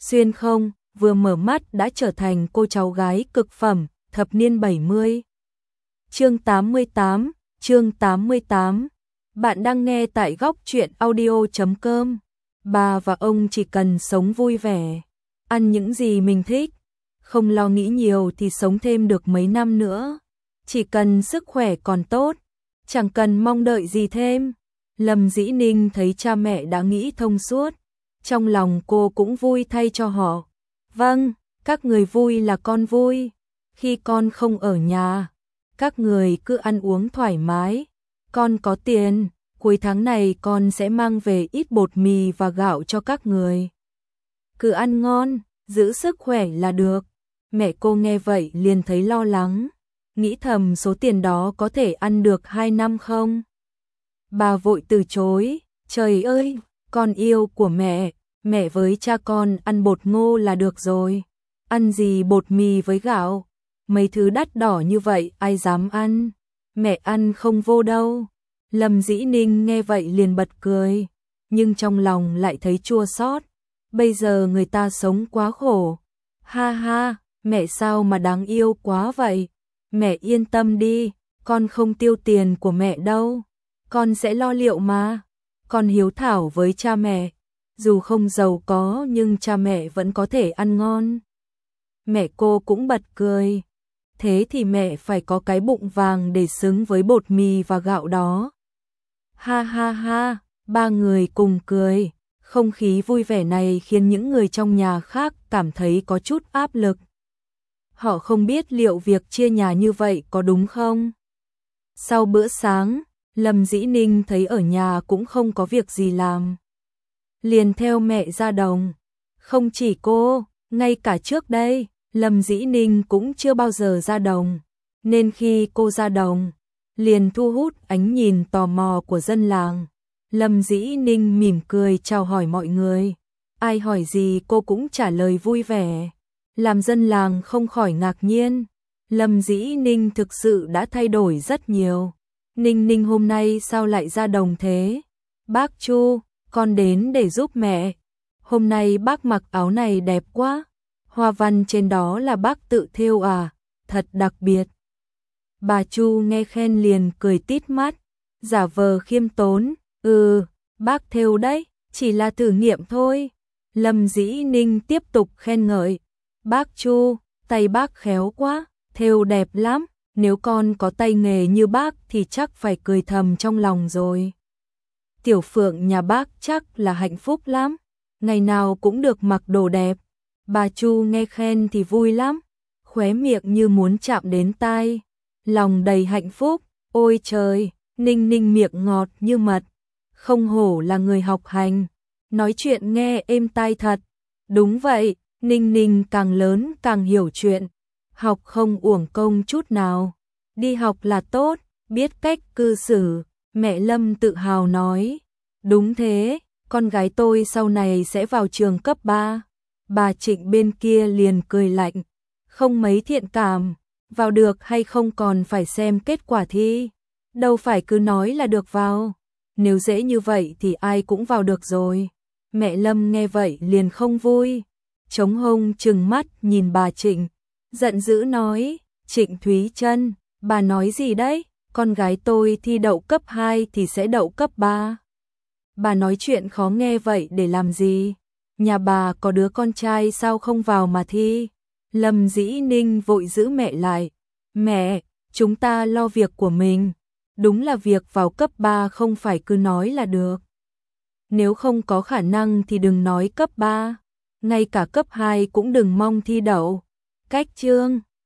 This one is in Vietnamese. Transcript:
xuyên không, vừa mở mắt đã trở thành cô cháu gái cực phẩm, thập niên 70. Chương 88, chương 88. Bạn đang nghe tại góc truyện audio.com. Bà và ông chỉ cần sống vui vẻ, ăn những gì mình thích, không lo nghĩ nhiều thì sống thêm được mấy năm nữa. Chỉ cần sức khỏe còn tốt, chẳng cần mong đợi gì thêm. Lâm Dĩ Ninh thấy cha mẹ đã nghĩ thông suốt, trong lòng cô cũng vui thay cho họ. Vâng, các người vui là con vui. Khi con không ở nhà, các người cứ ăn uống thoải mái. Con có tiền, cuối tháng này con sẽ mang về ít bột mì và gạo cho các người. Cứ ăn ngon, giữ sức khỏe là được. Mẹ cô nghe vậy liền thấy lo lắng, nghĩ thầm số tiền đó có thể ăn được 2 năm không? Bà vội từ chối, trời ơi, con yêu của mẹ với cha con ăn bột ngô là được rồi. Ăn gì bột mì với gạo, mấy thứ đắt đỏ như vậy ai dám ăn, mẹ ăn không vô đâu. Lâm Dĩ Ninh nghe vậy liền bật cười, nhưng trong lòng lại thấy chua xót. Bây giờ người ta sống quá khổ. Ha ha, mẹ sao mà đáng yêu quá vậy? Mẹ yên tâm đi, con không tiêu tiền của mẹ đâu. Con sẽ lo liệu mà. Con hiếu thảo với cha mẹ. Dù không giàu có nhưng cha mẹ vẫn có thể ăn ngon. Mẹ cô cũng bật cười. Thế thì mẹ phải có cái bụng vàng để xứng với bột mì và gạo đó. Ha ha ha, ba người cùng cười. Không khí vui vẻ này khiến những người trong nhà khác cảm thấy có chút áp lực. Họ không biết liệu việc chia nhà như vậy có đúng không? Sau bữa sáng, Lâm Dĩ Ninh thấy ở nhà cũng không có việc gì làm, liền theo mẹ ra đồng. Không chỉ cô, ngay cả trước đây, Lâm Dĩ Ninh cũng chưa bao giờ ra đồng, nên khi cô ra đồng, liền thu hút ánh nhìn tò mò của dân làng. Lâm Dĩ Ninh mỉm cười chào hỏi mọi người, ai hỏi gì cô cũng trả lời vui vẻ, làm dân làng không khỏi ngạc nhiên. Lâm Dĩ Ninh thực sự đã thay đổi rất nhiều. Ninh Ninh hôm nay sao lại ra đồng thế? Bác Chu, con đến để giúp mẹ. Hôm nay bác mặc áo này đẹp quá. Hoa văn trên đó là bác tự thêu à? Thật đặc biệt. Bà Chu nghe khen liền cười tít mắt, giả vờ khiêm tốn. Bác thêu đấy, chỉ là thử nghiệm thôi. Lâm Dĩ Ninh tiếp tục khen ngợi. Bác Chu, tay bác khéo quá, thêu đẹp lắm. Nếu con có tay nghề như bác thì chắc phải cười thầm trong lòng rồi. Tiểu Phượng nhà bác chắc là hạnh phúc lắm, ngày nào cũng được mặc đồ đẹp. Bà Chu nghe khen thì vui lắm, khóe miệng như muốn chạm đến tai, lòng đầy hạnh phúc. Ôi trời, Ninh Ninh miệng ngọt như mật, không hổ là người học hành, nói chuyện nghe êm tai thật. Đúng vậy, Ninh Ninh càng lớn càng hiểu chuyện, học không uổng công chút nào, đi học là tốt, biết cách cư xử. Mẹ Lâm tự hào nói. Đúng thế, con gái tôi sau này sẽ vào trường cấp 3. Bà Trịnh bên kia liền cười lạnh, không mấy thiện cảm, vào được hay không còn phải xem kết quả thi, đâu phải cứ nói là được vào. Nếu dễ như vậy thì ai cũng vào được rồi. Mẹ Lâm nghe vậy liền không vui, chống hông trừng mắt nhìn bà Trịnh, giận dữ nói, Trịnh Thúy Trân, bà nói gì đấy? Con gái tôi thi đậu cấp 2 thì sẽ đậu cấp 3. Bà nói chuyện khó nghe vậy để làm gì? Nhà bà có đứa con trai sao không vào mà thi? Lâm Dĩ Ninh vội giữ mẹ lại. Mẹ, chúng ta lo việc của mình. Đúng là việc vào cấp 3 không phải cứ nói là được. Nếu không có khả năng thì đừng nói cấp 3. Ngay cả cấp 2 cũng đừng mong thi đậu. Cách chương